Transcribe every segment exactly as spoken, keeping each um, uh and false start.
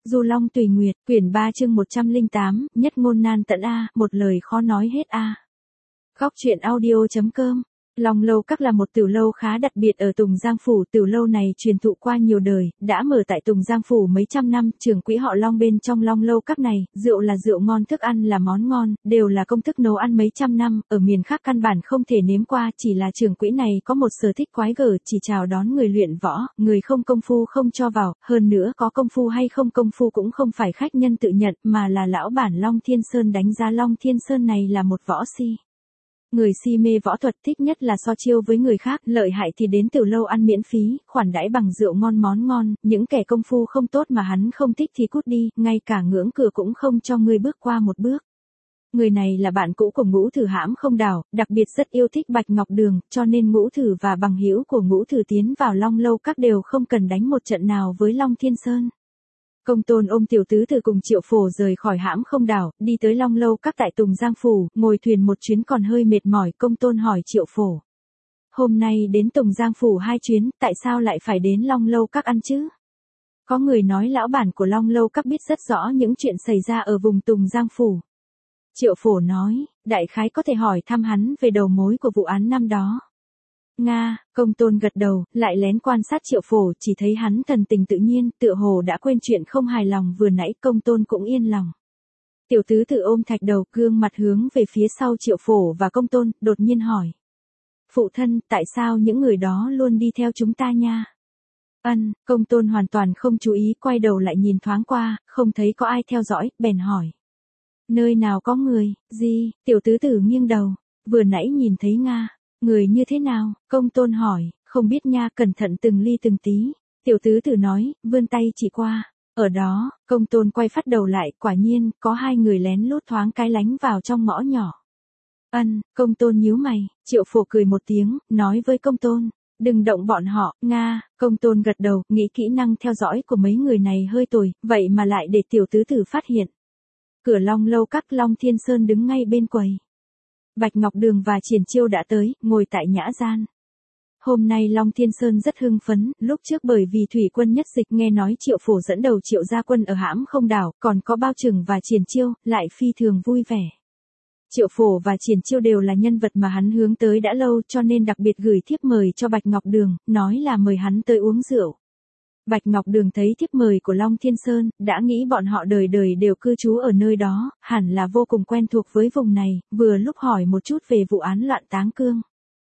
Du Long Tùy Nguyệt, quyển ba chương một trăm lẻ tám, nhất ngôn nan tận A, một lời khó nói hết A. Góc truyện audio chấm com. Long Lâu Các là một tiểu lâu khá đặc biệt ở Tùng Giang Phủ. Tiểu lâu này truyền thụ qua nhiều đời, đã mở tại Tùng Giang Phủ mấy trăm năm. Trưởng quỹ họ Long bên trong Long Lâu Các này, rượu là rượu ngon, thức ăn là món ngon, đều là công thức nấu ăn mấy trăm năm, ở miền khác căn bản không thể nếm qua. Chỉ là trưởng quỹ này có một sở thích quái gở, chỉ chào đón người luyện võ, người không công phu không cho vào, hơn nữa có công phu hay không công phu cũng không phải khách nhân tự nhận, mà là lão bản Long Thiên Sơn đánh giá Long Thiên Sơn này là một võ si. Người si mê võ thuật thích nhất là so chiêu với người khác, lợi hại thì đến tiểu lâu ăn miễn phí, khoản đãi bằng rượu ngon món ngon, những kẻ công phu không tốt mà hắn không thích thì cút đi, ngay cả ngưỡng cửa cũng không cho ngươi bước qua một bước. Người này là bạn cũ của Ngũ Thử Hãm Không Đảo, đặc biệt rất yêu thích Bạch Ngọc Đường, cho nên Ngũ Thử và bằng hữu của Ngũ Thử tiến vào Long Lâu Các đều không cần đánh một trận nào với Long Thiên Sơn. Công Tôn ôm tiểu tứ từ cùng Triệu Phổ rời khỏi Hãm Không Đảo, đi tới Long Lâu Các tại Tùng Giang Phủ, ngồi thuyền một chuyến còn hơi mệt mỏi. Công Tôn hỏi Triệu Phổ: hôm nay đến Tùng Giang Phủ hai chuyến, tại sao lại phải đến Long Lâu Các ăn chứ? Có người nói lão bản của Long Lâu Các biết rất rõ những chuyện xảy ra ở vùng Tùng Giang Phủ. Triệu Phổ nói, đại khái có thể hỏi thăm hắn về đầu mối của vụ án năm đó. Nga, Công Tôn gật đầu, lại lén quan sát Triệu Phổ, chỉ thấy hắn thần tình tự nhiên, tựa hồ đã quên chuyện không hài lòng vừa nãy. Công Tôn cũng yên lòng. Tiểu tứ tự ôm thạch đầu, gương mặt hướng về phía sau Triệu Phổ và Công Tôn, đột nhiên hỏi: phụ thân, tại sao những người đó luôn đi theo chúng ta nha? Ân, Công Tôn hoàn toàn không chú ý, quay đầu lại nhìn thoáng qua, không thấy có ai theo dõi, bèn hỏi: nơi nào có người, gì? Tiểu tứ tử nghiêng đầu, vừa nãy nhìn thấy Nga. Người như thế nào? Công Tôn hỏi. Không biết nha, cẩn thận từng ly từng tí. Tiểu tứ tử nói, vươn tay chỉ qua. Ở đó. Công Tôn quay phát đầu lại, quả nhiên, có hai người lén lút thoáng cái lánh vào trong ngõ nhỏ. Ân, Công Tôn nhíu mày. Triệu Phổ cười một tiếng, nói với Công Tôn: đừng động bọn họ, Nga. Công Tôn gật đầu, nghĩ kỹ năng theo dõi của mấy người này hơi tồi, vậy mà lại để tiểu tứ tử phát hiện. Cửa Long Lâu Các, Long Thiên Sơn đứng ngay bên quầy. Bạch Ngọc Đường và Triển Chiêu đã tới, ngồi tại nhã gian. Hôm nay Long Thiên Sơn rất hưng phấn, lúc trước bởi vì thủy quân nhất dịch nghe nói Triệu Phổ dẫn đầu Triệu gia quân ở Hãm Không Đảo, còn có Bao Trừng và Triển Chiêu, lại phi thường vui vẻ. Triệu Phổ và Triển Chiêu đều là nhân vật mà hắn hướng tới đã lâu, cho nên đặc biệt gửi thiếp mời cho Bạch Ngọc Đường, nói là mời hắn tới uống rượu. Bạch Ngọc Đường thấy thiếp mời của Long Thiên Sơn, đã nghĩ bọn họ đời đời đều cư trú ở nơi đó, hẳn là vô cùng quen thuộc với vùng này, vừa lúc hỏi một chút về vụ án loạn Táng Cương.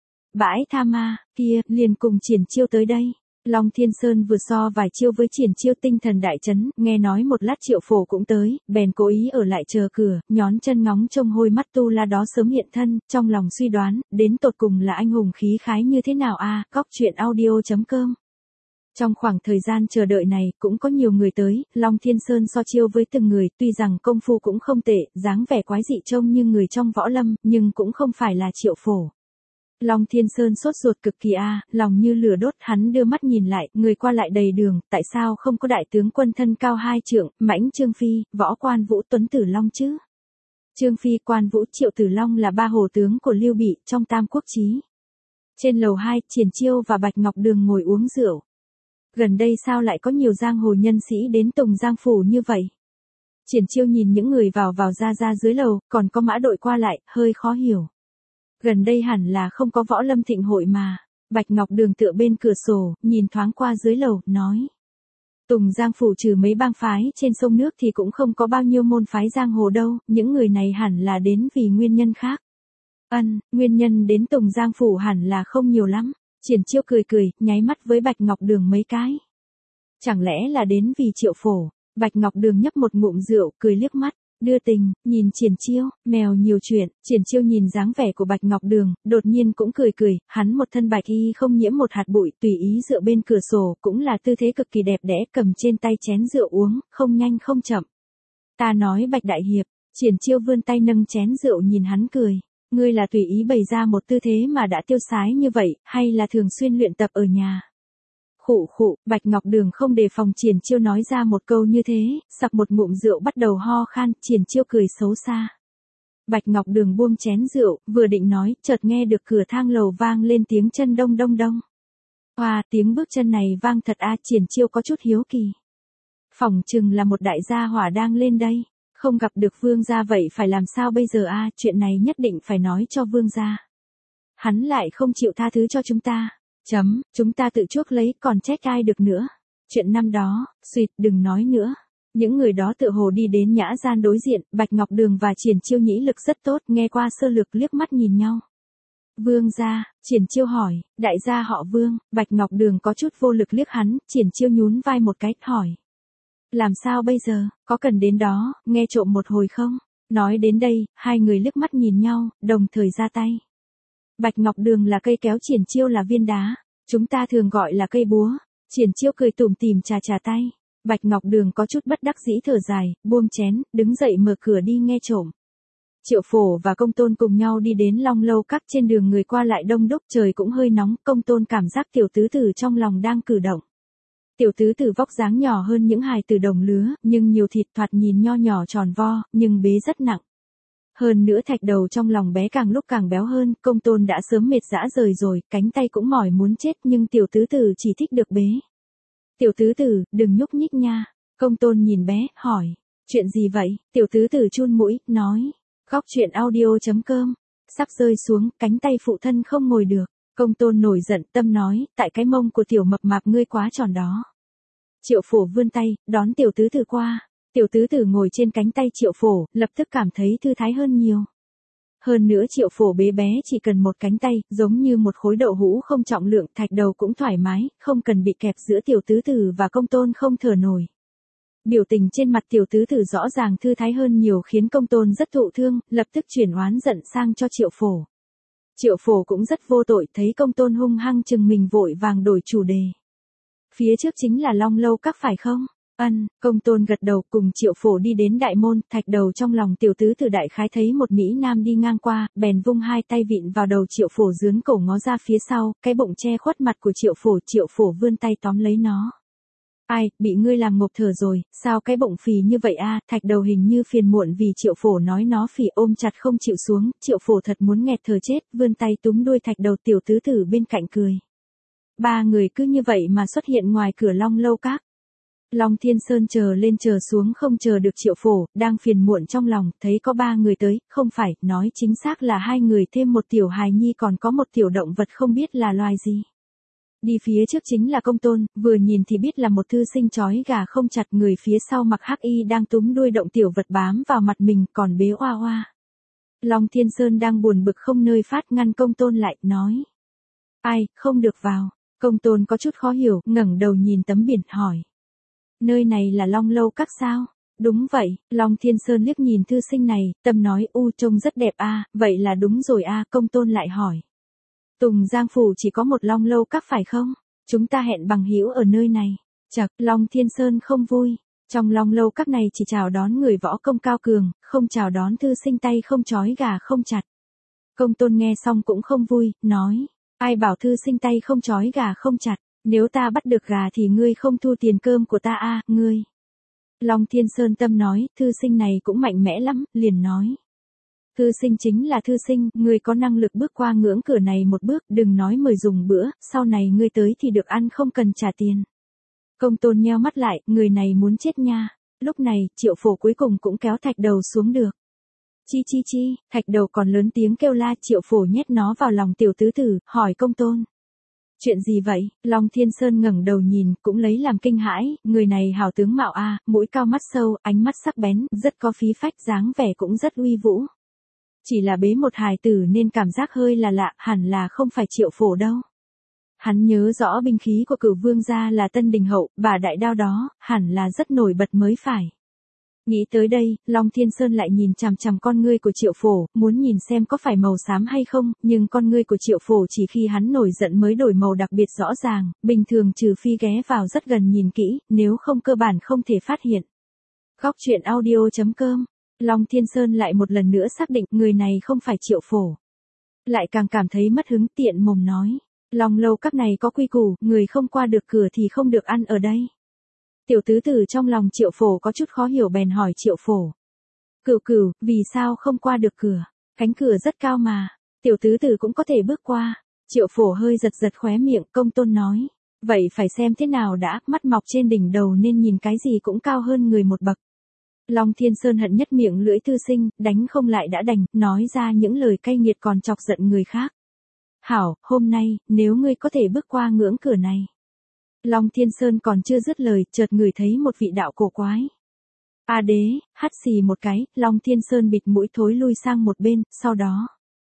Bãi Tha Ma, kia, liền cùng Triển Chiêu tới đây. Long Thiên Sơn vừa so vài chiêu với Triển Chiêu, tinh thần đại chấn, nghe nói một lát Triệu Phổ cũng tới, bèn cố ý ở lại chờ cửa, nhón chân ngóng trông hôi mắt tu la đó sớm hiện thân, trong lòng suy đoán, đến tột cùng là anh hùng khí khái như thế nào a. À, góc truyện audio chấm com. Trong khoảng thời gian chờ đợi này, cũng có nhiều người tới, Long Thiên Sơn so chiêu với từng người, tuy rằng công phu cũng không tệ, dáng vẻ quái dị trông như người trong võ lâm, nhưng cũng không phải là Triệu Phổ. Long Thiên Sơn sốt ruột cực kỳ a, lòng như lửa đốt, hắn đưa mắt nhìn lại, người qua lại đầy đường, tại sao không có đại tướng quân thân cao hai trượng, Mãnh Trương Phi, Võ Quan Vũ, Tuấn Tử Long chứ? Trương Phi, Quan Vũ, Triệu Tử Long là ba hồ tướng của Lưu Bị trong Tam Quốc Chí. Trên lầu hai, Triển Chiêu và Bạch Ngọc Đường ngồi uống rượu. Gần đây sao lại có nhiều giang hồ nhân sĩ đến Tùng Giang Phủ như vậy? Triển Chiêu nhìn những người vào vào ra ra dưới lầu, còn có mã đội qua lại, hơi khó hiểu. Gần đây hẳn là không có võ lâm thịnh hội mà. Bạch Ngọc Đường tựa bên cửa sổ, nhìn thoáng qua dưới lầu, nói: Tùng Giang Phủ trừ mấy bang phái trên sông nước thì cũng không có bao nhiêu môn phái giang hồ đâu, những người này hẳn là đến vì nguyên nhân khác. Ân, nguyên nhân đến Tùng Giang Phủ hẳn là không nhiều lắm. Triển Chiêu cười cười, nháy mắt với Bạch Ngọc Đường mấy cái. Chẳng lẽ là đến vì Triệu Phổ? Bạch Ngọc Đường nhấp một ngụm rượu, cười liếc mắt, đưa tình, nhìn Triển Chiêu, mèo nhiều chuyện. Triển Chiêu nhìn dáng vẻ của Bạch Ngọc Đường, đột nhiên cũng cười cười, hắn một thân bạch y không nhiễm một hạt bụi, tùy ý dựa bên cửa sổ, cũng là tư thế cực kỳ đẹp đẽ, cầm trên tay chén rượu uống, không nhanh không chậm. Ta nói Bạch đại hiệp. Triển Chiêu vươn tay nâng chén rượu nhìn hắn cười. Ngươi là tùy ý bày ra một tư thế mà đã tiêu sái như vậy, hay là thường xuyên luyện tập ở nhà? Khụ khụ, Bạch Ngọc Đường không đề phòng Triển Chiêu nói ra một câu như thế, sặc một ngụm rượu bắt đầu ho khan, Triển Chiêu cười xấu xa. Bạch Ngọc Đường buông chén rượu, vừa định nói, chợt nghe được cửa thang lầu vang lên tiếng chân đông đông đông. Hoa, tiếng bước chân này vang thật a, Triển Chiêu có chút hiếu kỳ. Phỏng chừng là một đại gia hỏa đang lên đây. Không gặp được vương gia vậy phải làm sao bây giờ a, chuyện này nhất định phải nói cho vương gia. Hắn lại không chịu tha thứ cho chúng ta. Chấm, chúng ta tự chuốc lấy còn trách ai được nữa. Chuyện năm đó, xuyệt đừng nói nữa. Những người đó tựa hồ đi đến nhã gian đối diện, Bạch Ngọc Đường và Triển Chiêu nhĩ lực rất tốt, nghe qua sơ lược liếc mắt nhìn nhau. Vương gia, Triển Chiêu hỏi, đại gia họ Vương, Bạch Ngọc Đường có chút vô lực liếc hắn, Triển Chiêu nhún vai một cái, hỏi. Làm sao bây giờ, có cần đến đó, nghe trộm một hồi không? Nói đến đây, hai người liếc mắt nhìn nhau, đồng thời ra tay. Bạch Ngọc Đường là cây kéo, Triển Chiêu là viên đá, chúng ta thường gọi là cây búa. Triển Chiêu cười tủm tỉm chà chà tay. Bạch Ngọc Đường có chút bất đắc dĩ thở dài, buông chén, đứng dậy mở cửa đi nghe trộm. Triệu Phổ và Công Tôn cùng nhau đi đến Long Lâu Các, trên đường người qua lại đông đúc, trời cũng hơi nóng, Công Tôn cảm giác tiểu tứ tử trong lòng đang cử động. Tiểu tứ tử vóc dáng nhỏ hơn những hài tử đồng lứa, nhưng nhiều thịt, thoạt nhìn nho nhỏ tròn vo, nhưng bế rất nặng. Hơn nữa thạch đầu trong lòng bé càng lúc càng béo hơn, Công Tôn đã sớm mệt dã rời rồi, cánh tay cũng mỏi muốn chết, nhưng tiểu tứ tử chỉ thích được bế. Tiểu tứ tử, đừng nhúc nhích nha. Công Tôn nhìn bé, hỏi. Chuyện gì vậy? Tiểu tứ tử chun mũi, nói. Góc chuyện audio.com. Sắp rơi xuống, cánh tay phụ thân không ngồi được. Công Tôn nổi giận, tâm nói, tại cái mông của tiểu mập mạp ngươi quá tròn đó. Triệu Phổ vươn tay, đón tiểu tứ tử qua. Tiểu tứ tử ngồi trên cánh tay Triệu Phổ, lập tức cảm thấy thư thái hơn nhiều. Hơn nữa Triệu Phổ bế bé chỉ cần một cánh tay, giống như một khối đậu hũ không trọng lượng, thạch đầu cũng thoải mái, không cần bị kẹp giữa tiểu tứ tử và Công Tôn không thở nổi. Biểu tình trên mặt tiểu tứ tử rõ ràng thư thái hơn nhiều khiến Công Tôn rất thụ thương, lập tức chuyển oán giận sang cho Triệu Phổ. Triệu Phổ cũng rất vô tội, thấy Công Tôn hung hăng chừng mình vội vàng đổi chủ đề. Phía trước chính là Long Lâu Các phải không? Ân, Công Tôn gật đầu, cùng Triệu Phổ đi đến đại môn, thạch đầu trong lòng tiểu tứ tử đại khái thấy một mỹ nam đi ngang qua, bèn vung hai tay vịn vào đầu Triệu Phổ dướn cổ ngó ra phía sau, cái bụng che khuất mặt của Triệu Phổ, Triệu Phổ vươn tay tóm lấy nó. Ai, bị ngươi làm ngộp thở rồi, sao cái bụng phì như vậy a? Thạch đầu hình như phiền muộn vì Triệu Phổ nói nó phì, ôm chặt không chịu xuống, Triệu Phổ thật muốn nghẹt thở chết, vươn tay túm đuôi thạch đầu, tiểu tứ tử bên cạnh cười. Ba người cứ như vậy mà xuất hiện ngoài cửa Long Lâu Các. Long Thiên Sơn chờ lên chờ xuống không chờ được Triệu Phổ, đang phiền muộn trong lòng, thấy có ba người tới, không phải, nói chính xác là hai người thêm một tiểu hài nhi, còn có một tiểu động vật không biết là loài gì. Đi phía trước chính là Công Tôn, vừa nhìn thì biết là một thư sinh trói gà không chặt, người phía sau mặc hắc y đang túm đuôi động tiểu vật bám vào mặt mình, còn bế oa oa. Long Thiên Sơn đang buồn bực không nơi phát, ngăn Công Tôn lại, nói. Ai, không được vào. Công Tôn có chút khó hiểu, ngẩng đầu nhìn tấm biển, hỏi. Nơi này là Long Lâu Các sao? Đúng vậy, Long Thiên Sơn liếc nhìn thư sinh này, tâm nói, u trông rất đẹp a, vậy là đúng rồi a, Công Tôn lại hỏi. Tùng Giang Phủ chỉ có một Long Lâu Các phải không? Chúng ta hẹn bằng hữu ở nơi này. Chật, Long Thiên Sơn không vui. Trong Long Lâu Các này chỉ chào đón người võ công cao cường, không chào đón thư sinh tay không trói gà không chặt. Công Tôn nghe xong cũng không vui, nói. Ai bảo thư sinh tay không trói gà không chặt, nếu ta bắt được gà thì ngươi không thu tiền cơm của ta a, ngươi. Long Thiên Sơn tâm nói, thư sinh này cũng mạnh mẽ lắm, liền nói. Thư sinh chính là thư sinh, ngươi có năng lực bước qua ngưỡng cửa này một bước, đừng nói mời dùng bữa, sau này ngươi tới thì được ăn không cần trả tiền. Công Tôn nheo mắt lại, người này muốn chết nha. Lúc này, Triệu Phổ cuối cùng cũng kéo thạch đầu xuống được. Chi chi chi, thạch đầu còn lớn tiếng kêu la, Triệu Phổ nhét nó vào lòng tiểu tứ tử, hỏi Công Tôn. Chuyện gì vậy? Long Thiên Sơn ngẩng đầu nhìn, cũng lấy làm kinh hãi, người này hào tướng mạo a, mũi cao mắt sâu, ánh mắt sắc bén, rất có khí phách, dáng vẻ cũng rất uy vũ. Chỉ là bế một hài tử nên cảm giác hơi là lạ, hẳn là không phải Triệu Phổ đâu. Hắn nhớ rõ binh khí của Cửu Vương gia là Tân Đình Hậu, bà đại đao đó, hẳn là rất nổi bật mới phải. Nghĩ tới đây, Long Thiên Sơn lại nhìn chằm chằm con ngươi của Triệu Phổ, muốn nhìn xem có phải màu xám hay không, nhưng con ngươi của Triệu Phổ chỉ khi hắn nổi giận mới đổi màu đặc biệt rõ ràng, bình thường trừ phi ghé vào rất gần nhìn kỹ, nếu không cơ bản không thể phát hiện. Góc chuyện audio.com. Long Thiên Sơn lại một lần nữa xác định người này không phải Triệu Phổ. Lại càng cảm thấy mất hứng, tiện mồm nói. Long Lâu Các này có quy củ, người không qua được cửa thì không được ăn ở đây. Tiểu tứ tử trong lòng Triệu Phổ có chút khó hiểu bèn hỏi Triệu Phổ. Cửu cửu, vì sao không qua được cửa? Cánh cửa rất cao mà. Tiểu tứ tử cũng có thể bước qua. Triệu Phổ hơi giật giật khóe miệng, Công Tôn nói. Vậy phải xem thế nào đã, mắt mọc trên đỉnh đầu nên nhìn cái gì cũng cao hơn người một bậc. Long Thiên Sơn hận nhất miệng lưỡi thư sinh, đánh không lại đã đành, nói ra những lời cay nghiệt còn chọc giận người khác. Hảo, hôm nay, nếu ngươi có thể bước qua ngưỡng cửa này. Long Thiên Sơn còn chưa dứt lời, chợt ngửi thấy một vị đạo cổ quái. A đế, hắt xì một cái, Long Thiên Sơn bịt mũi thối lui sang một bên, sau đó.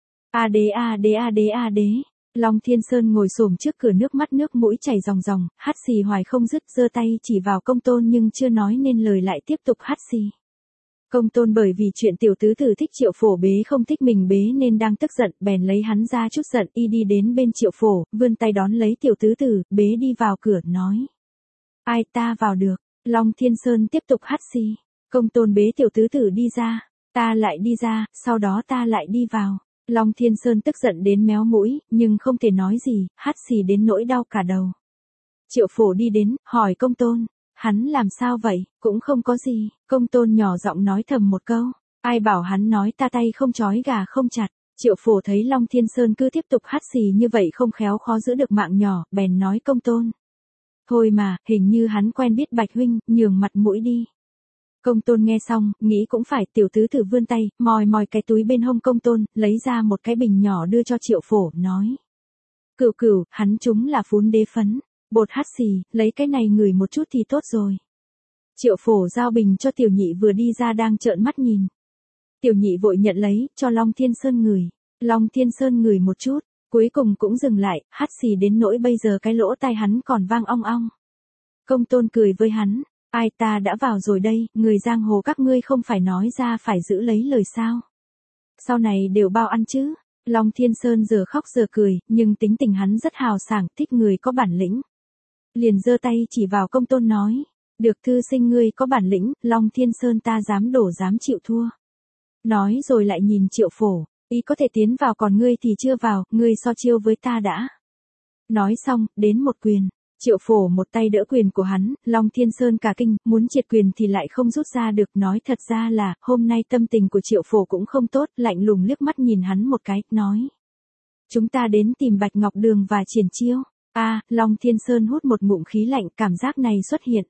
A đế a đế a đế a đế. Long Thiên Sơn ngồi xổm trước cửa, nước mắt nước mũi chảy ròng ròng, hắt xì hoài không dứt, giơ tay chỉ vào Công Tôn nhưng chưa nói nên lời lại tiếp tục hắt xì. Công Tôn bởi vì chuyện tiểu tứ tử thích Triệu Phổ bế không thích mình bế nên đang tức giận, bèn lấy hắn ra chút giận, y đi đến bên Triệu Phổ, vươn tay đón lấy tiểu tứ tử, bế đi vào cửa, nói. Ai ta vào được, Long Thiên Sơn tiếp tục hắt xì. Công Tôn bế tiểu tứ tử đi ra, ta lại đi ra, sau đó ta lại đi vào. Long Thiên Sơn tức giận đến méo mũi, nhưng không thể nói gì, hắt xì đến nỗi đau cả đầu. Triệu Phổ đi đến, hỏi Công Tôn, hắn làm sao vậy, cũng không có gì, Công Tôn nhỏ giọng nói thầm một câu, ai bảo hắn nói ta tay không trói gà không chặt. Triệu Phổ thấy Long Thiên Sơn cứ tiếp tục hắt xì như vậy không khéo khó giữ được mạng nhỏ, bèn nói Công Tôn. Thôi mà, hình như hắn quen biết Bạch huynh, nhường mặt mũi đi. Công Tôn nghe xong, nghĩ cũng phải, tiểu tứ tử vươn tay, mòi mòi cái túi bên hông Công Tôn, lấy ra một cái bình nhỏ đưa cho Triệu Phổ, nói. Cửu cửu, hắn chúng là phún đế phấn, bột hắt xì, lấy cái này ngửi một chút thì tốt rồi. Triệu Phổ giao bình cho tiểu nhị vừa đi ra đang trợn mắt nhìn. Tiểu nhị vội nhận lấy, cho Long Thiên Sơn ngửi. Long Thiên Sơn ngửi một chút, cuối cùng cũng dừng lại, hắt xì đến nỗi bây giờ cái lỗ tai hắn còn vang ong ong. Công Tôn cười với hắn. Ai ta đã vào rồi đây, người giang hồ các ngươi không phải nói ra phải giữ lấy lời sao. Sau này đều bao ăn chứ. Long Thiên Sơn giờ khóc giờ cười, nhưng tính tình hắn rất hào sảng, thích người có bản lĩnh. Liền giơ tay chỉ vào Công Tôn nói. Được thư sinh ngươi có bản lĩnh, Long Thiên Sơn ta dám đổ dám chịu thua. Nói rồi lại nhìn Triệu Phổ, ý có thể tiến vào còn ngươi thì chưa vào, ngươi so chiêu với ta đã. Nói xong, đến một quyền. Triệu Phổ một tay đỡ quyền của hắn, Long Thiên Sơn cả kinh, muốn triệt quyền thì lại không rút ra được, nói thật ra là, hôm nay tâm tình của Triệu Phổ cũng không tốt, lạnh lùng liếc mắt nhìn hắn một cái, nói. Chúng ta đến tìm Bạch Ngọc Đường và triển chiêu. A, à, Long Thiên Sơn hút một ngụm khí lạnh, cảm giác này xuất hiện.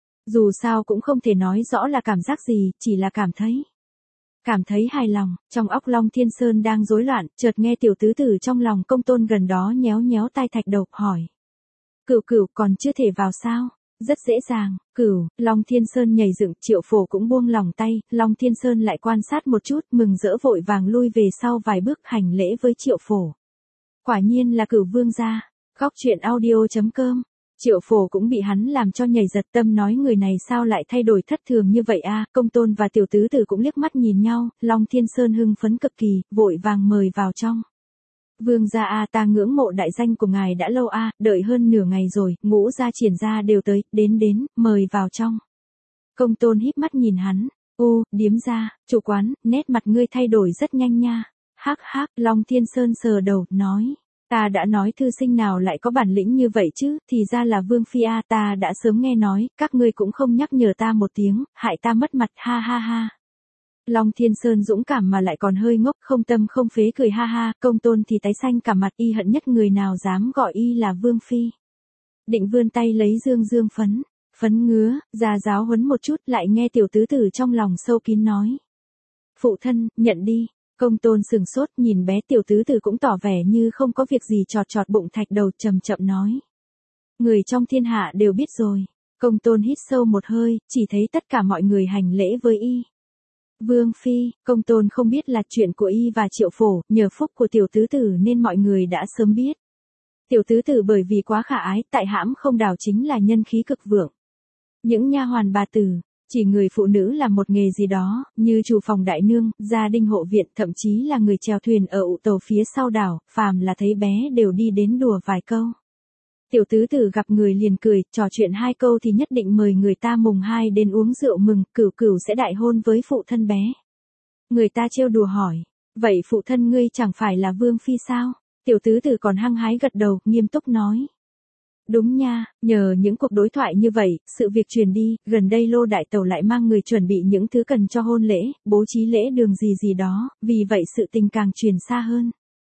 Dù sao cũng không thể nói rõ là cảm giác gì, chỉ là cảm thấy. Cảm thấy hài lòng, trong óc Long Thiên Sơn đang rối loạn, chợt nghe tiểu tứ tử trong lòng Công Tôn gần đó nhéo nhéo tai thạch đầu, hỏi. Cửu cửu còn chưa thể vào sao? Rất dễ dàng, cửu, Long Thiên Sơn nhảy dựng, Triệu Phổ cũng buông lòng tay, Long Thiên Sơn lại quan sát một chút, mừng rỡ vội vàng lui về sau vài bước hành lễ với Triệu Phổ. Quả nhiên là Cửu vương gia. Góc truyện audio chấm com. Triệu Phổ cũng bị hắn làm cho nhảy giật, tâm nói người này sao lại thay đổi thất thường như vậy a. Công Tôn và tiểu tứ tử cũng liếc mắt nhìn nhau, Long Thiên Sơn hưng phấn cực kỳ, vội vàng mời vào trong. Vương gia a, ta ngưỡng mộ đại danh của ngài đã lâu a, đợi hơn nửa ngày rồi, Ngũ gia Triển gia đều tới, đến đến, mời vào trong. Công Tôn híp mắt nhìn hắn, u, điếm gia, chủ quán, nét mặt ngươi thay đổi rất nhanh nha. Hắc hắc, Long Thiên Sơn sờ đầu, nói, ta đã nói thư sinh nào lại có bản lĩnh như vậy chứ, thì ra là Vương phi a, ta đã sớm nghe nói, các ngươi cũng không nhắc nhở ta một tiếng, hại ta mất mặt, ha ha ha. Long Thiên Sơn dũng cảm mà lại còn hơi ngốc, không tâm không phế cười ha ha, Công Tôn thì tái xanh cả mặt, y hận nhất người nào dám gọi y là Vương phi. Định vươn tay lấy dương dương phấn, phấn ngứa, ra giáo huấn một chút, lại nghe tiểu tứ tử trong lòng sâu kín nói. Phụ thân, nhận đi. Công Tôn sừng sốt nhìn bé tiểu tứ tử cũng tỏ vẻ như không có việc gì, chọt chọt bụng thạch đầu chậm chậm nói. Người trong thiên hạ đều biết rồi. Công Tôn hít sâu một hơi, chỉ thấy tất cả mọi người hành lễ với y. Vương phi, Công Tôn không biết là chuyện của y và Triệu Phổ, nhờ phúc của tiểu tứ tử nên mọi người đã sớm biết. Tiểu tứ tử bởi vì quá khả ái, tại hãm không đảo chính là nhân khí cực vượng. Những nha hoàn bà tử, chỉ người phụ nữ làm một nghề gì đó, như chủ phòng đại nương, gia đình hộ viện, thậm chí là người chèo thuyền ở ụ tàu phía sau đảo, phàm là thấy bé đều đi đến đùa vài câu. Tiểu tứ tử gặp người liền cười, trò chuyện hai câu thì nhất định mời người ta mùng hai đến uống rượu mừng, cửu cửu sẽ đại hôn với phụ thân bé. Người ta trêu đùa hỏi, vậy phụ thân ngươi chẳng phải là Vương phi sao? Tiểu tứ tử còn hăng hái gật đầu, nghiêm túc nói. Đúng nha, nhờ những cuộc đối thoại như vậy, sự việc truyền đi, gần đây Lô Đại Tẩu lại mang người chuẩn bị những thứ cần cho hôn lễ, bố trí lễ đường gì gì đó, vì vậy sự tình càng truyền xa hơn.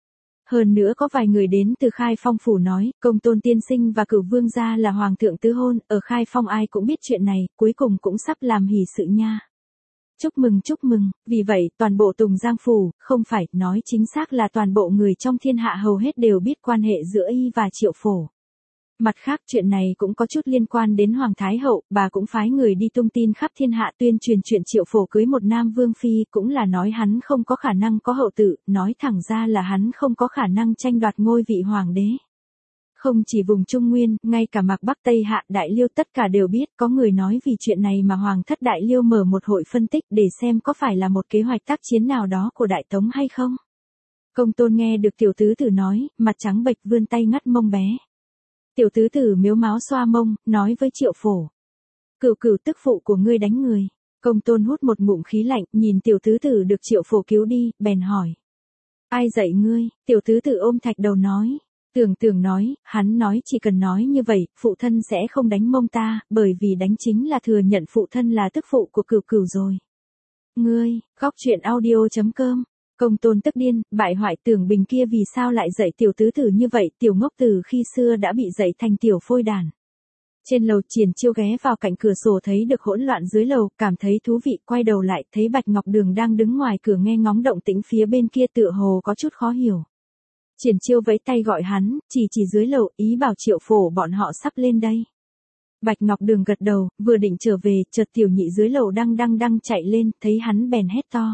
Hơn nữa có vài người đến từ Khai Phong phủ nói, Công Tôn tiên sinh và Cửu vương gia là hoàng thượng tứ hôn, ở Khai Phong ai cũng biết chuyện này, cuối cùng cũng sắp làm hỷ sự nha. Chúc mừng chúc mừng, vì vậy toàn bộ Tùng Giang phủ, không phải, nói chính xác là toàn bộ người trong thiên hạ hầu hết đều biết quan hệ giữa y và Triệu Phổ. Mặt khác chuyện này cũng có chút liên quan đến Hoàng Thái Hậu, bà cũng phái người đi tung tin khắp thiên hạ tuyên truyền chuyện Triệu Phổ cưới một nam vương phi, cũng là nói hắn không có khả năng có hậu tự, nói thẳng ra là hắn không có khả năng tranh đoạt ngôi vị hoàng đế. Không chỉ vùng Trung Nguyên, ngay cả Mạc Bắc Tây Hạ Đại Liêu tất cả đều biết, có người nói vì chuyện này mà Hoàng thất Đại Liêu mở một hội phân tích để xem có phải là một kế hoạch tác chiến nào đó của Đại Tống hay không. Công Tôn nghe được tiểu tứ tử nói, mặt trắng bệch vươn tay ngắt mông bé. Tiểu tứ tử miếu máo xoa mông, nói với Triệu Phổ. Cửu cửu tức phụ của ngươi đánh người. Công Tôn hút một ngụm khí lạnh, nhìn tiểu tứ tử được Triệu Phổ cứu đi, bèn hỏi. Ai dạy ngươi? Tiểu tứ tử ôm thạch đầu nói. Tưởng tưởng nói, hắn nói chỉ cần nói như vậy, phụ thân sẽ không đánh mông ta, bởi vì đánh chính là thừa nhận phụ thân là tức phụ của cửu cửu rồi. Ngươi, khóc chuyện audio chấm com. Công Tôn tức điên, bại hoại Tưởng Bình kia vì sao lại dạy tiểu tứ tử như vậy, tiểu ngốc từ khi xưa đã bị dạy thành tiểu phôi đàn. Trên lầu Triển Chiêu ghé vào cạnh cửa sổ thấy được hỗn loạn dưới lầu, cảm thấy thú vị, quay đầu lại, thấy Bạch Ngọc Đường đang đứng ngoài cửa nghe ngóng động tĩnh phía bên kia tựa hồ có chút khó hiểu. Triển Chiêu vẫy tay gọi hắn, chỉ chỉ dưới lầu, ý bảo Triệu Phổ bọn họ sắp lên đây. Bạch Ngọc Đường gật đầu, vừa định trở về, chợt tiểu nhị dưới lầu đang đang đang chạy lên, thấy hắn bèn hét to.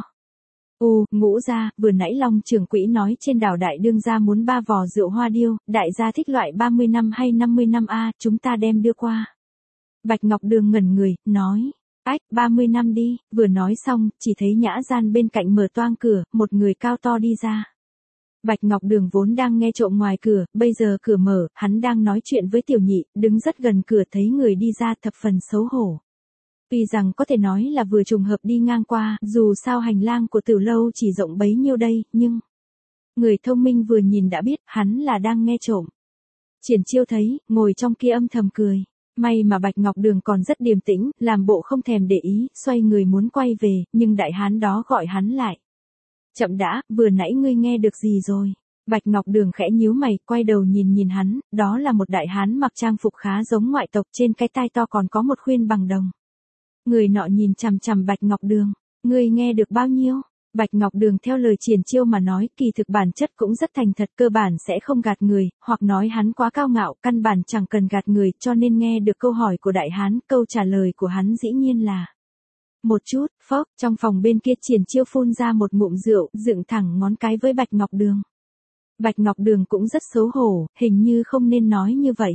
U, Ngũ gia, vừa nãy Long trưởng quỹ nói trên đảo Đại Đương gia muốn ba vò rượu hoa điêu, đại gia thích loại ba mươi năm hay năm mươi năm a, chúng ta đem đưa qua. Bạch Ngọc Đường ngẩn người, nói, ách, ba mươi năm đi, vừa nói xong, chỉ thấy nhã gian bên cạnh mở toang cửa, một người cao to đi ra. Bạch Ngọc Đường vốn đang nghe trộm ngoài cửa, bây giờ cửa mở, hắn đang nói chuyện với tiểu nhị, đứng rất gần cửa thấy người đi ra thập phần xấu hổ. Tuy rằng có thể nói là vừa trùng hợp đi ngang qua, dù sao hành lang của Tử lâu chỉ rộng bấy nhiêu đây, nhưng người thông minh vừa nhìn đã biết, hắn là đang nghe trộm. Triển Chiêu thấy, ngồi trong kia âm thầm cười. May mà Bạch Ngọc Đường còn rất điềm tĩnh, làm bộ không thèm để ý, xoay người muốn quay về, nhưng đại hán đó gọi hắn lại. Chậm đã, vừa nãy ngươi nghe được gì rồi? Bạch Ngọc Đường khẽ nhíu mày, quay đầu nhìn nhìn hắn, đó là một đại hán mặc trang phục khá giống ngoại tộc, trên cái tai to còn có một khuyên bằng đồng. Người nọ nhìn chằm chằm Bạch Ngọc Đường, ngươi nghe được bao nhiêu? Bạch Ngọc Đường theo lời Triển Chiêu mà nói, kỳ thực bản chất cũng rất thành thật, cơ bản sẽ không gạt người, hoặc nói hắn quá cao ngạo, căn bản chẳng cần gạt người, cho nên nghe được câu hỏi của đại hán, câu trả lời của hắn dĩ nhiên là một chút, phốc, trong phòng bên kia Triển Chiêu phun ra một ngụm rượu, dựng thẳng ngón cái với Bạch Ngọc Đường. Bạch Ngọc Đường cũng rất xấu hổ, hình như không nên nói như vậy.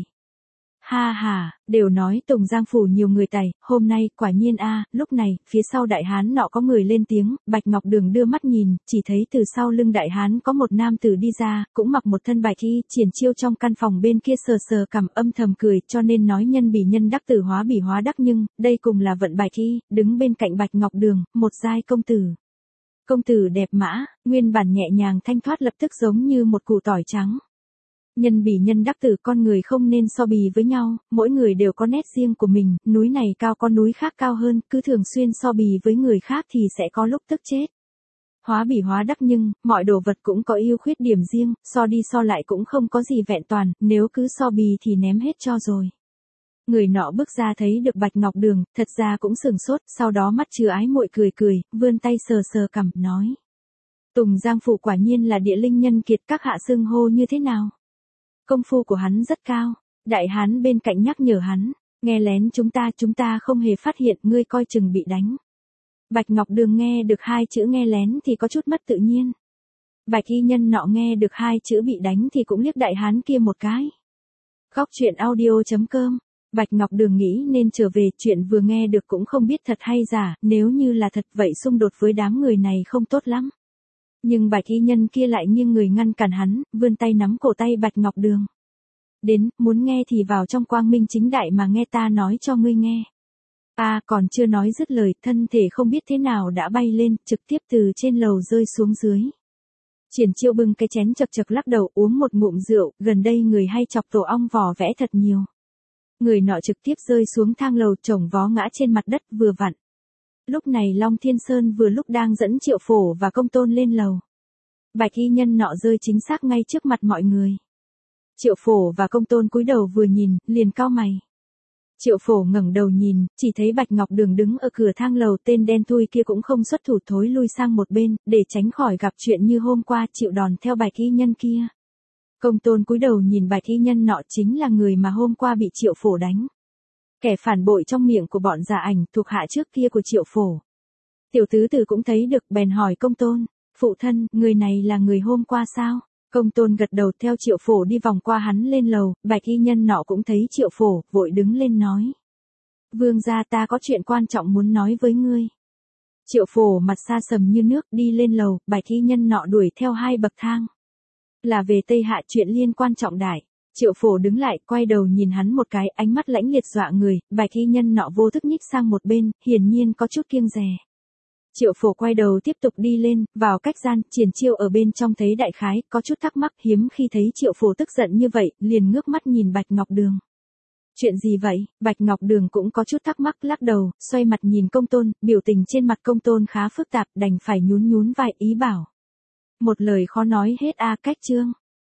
Ha ha, đều nói Tùng Giang phủ nhiều người tài, hôm nay, quả nhiên a, lúc này, phía sau đại hán nọ có người lên tiếng, Bạch Ngọc Đường đưa mắt nhìn, chỉ thấy từ sau lưng đại hán có một nam tử đi ra, cũng mặc một thân bạch y, Triển Chiêu trong căn phòng bên kia sờ sờ cằm âm thầm cười, cho nên nói nhân bỉ nhân đắc tử hóa bỉ hóa đắc, nhưng, đây cùng là vận bạch y, đứng bên cạnh Bạch Ngọc Đường, một giai công tử. Công tử đẹp mã, nguyên bản nhẹ nhàng thanh thoát lập tức giống như một củ tỏi trắng. Nhân bỉ nhân đắc tử, con người không nên so bì với nhau, mỗi người đều có nét riêng của mình, núi này cao có núi khác cao hơn, cứ thường xuyên so bì với người khác thì sẽ có lúc tức chết. Hóa bỉ hóa đắc, nhưng, mọi đồ vật cũng có ưu khuyết điểm riêng, so đi so lại cũng không có gì vẹn toàn, nếu cứ so bì thì ném hết cho rồi. Người nọ bước ra thấy được Bạch Ngọc Đường, thật ra cũng sừng sốt, sau đó mắt chứa ái muội cười cười, vươn tay sờ sờ cằm, nói. Tùng Giang phủ quả nhiên là địa linh nhân kiệt, các hạ xưng hô như thế nào? Công phu của hắn rất cao. Đại hán bên cạnh nhắc nhở hắn, nghe lén chúng ta, chúng ta không hề phát hiện, ngươi coi chừng bị đánh. Bạch Ngọc Đường nghe được hai chữ nghe lén thì có chút mất tự nhiên. Bạch y nhân nọ nghe được hai chữ bị đánh thì cũng liếc đại hán kia một cái. Khóc chuyện audio chấm com. Bạch Ngọc Đường nghĩ nên trở về, chuyện vừa nghe được cũng không biết thật hay giả, nếu như là thật vậy xung đột với đám người này không tốt lắm. Nhưng Bạch y nhân kia lại nghiêng người ngăn cản hắn, vươn tay nắm cổ tay Bạch Ngọc Đường. Đến, muốn nghe thì vào trong quang minh chính đại mà nghe ta nói cho ngươi nghe. À, còn chưa nói dứt lời, thân thể không biết thế nào đã bay lên, trực tiếp từ trên lầu rơi xuống dưới. Triển Chiêu bưng cái chén chật chật lắc đầu uống một ngụm rượu, gần đây người hay chọc tổ ong vò vẽ thật nhiều. Người nọ trực tiếp rơi xuống thang lầu, chồng vó ngã trên mặt đất vừa vặn. Lúc này Long Thiên Sơn vừa lúc đang dẫn Triệu Phổ và Công Tôn lên lầu. Bạch y nhân nọ rơi chính xác ngay trước mặt mọi người. Triệu Phổ và Công Tôn cúi đầu vừa nhìn, liền cau mày. Triệu Phổ ngẩng đầu nhìn, chỉ thấy Bạch Ngọc Đường đứng ở cửa thang lầu, tên đen thui kia cũng không xuất thủ, thối lui sang một bên, để tránh khỏi gặp chuyện như hôm qua chịu đòn theo Bạch y nhân kia. Công Tôn cúi đầu nhìn Bạch y nhân nọ, chính là người mà hôm qua bị Triệu Phổ đánh. Kẻ phản bội trong miệng của bọn Dạ Ảnh, thuộc hạ trước kia của Triệu Phổ. Tiểu tứ tử cũng thấy được, bèn hỏi Công Tôn, phụ thân, người này là người hôm qua sao? Công Tôn gật đầu, theo Triệu Phổ đi vòng qua hắn lên lầu. Bạch y nhân nọ cũng thấy Triệu Phổ, vội đứng lên nói. Vương gia, ta có chuyện quan trọng muốn nói với ngươi. Triệu Phổ mặt xa sầm như nước đi lên lầu, Bạch y nhân nọ đuổi theo hai bậc thang. Là về Tây Hạ, chuyện liên quan trọng đại. Triệu Phổ đứng lại, quay đầu nhìn hắn một cái, ánh mắt lãnh liệt dọa người. Bạch y nhân nọ vô thức nhích sang một bên, hiển nhiên có chút kiêng dè. Triệu Phổ quay đầu tiếp tục đi lên, vào cách gian, Triển Chiêu ở bên trong thấy đại khái, có chút thắc mắc, hiếm khi thấy Triệu Phổ tức giận như vậy, liền ngước mắt nhìn Bạch Ngọc Đường. Chuyện gì vậy? Bạch Ngọc Đường cũng có chút thắc mắc, lắc đầu, xoay mặt nhìn Công Tôn, biểu tình trên mặt Công Tôn khá phức tạp, đành phải nhún nhún vai, ý bảo. Một lời khó nói hết a, cách chương.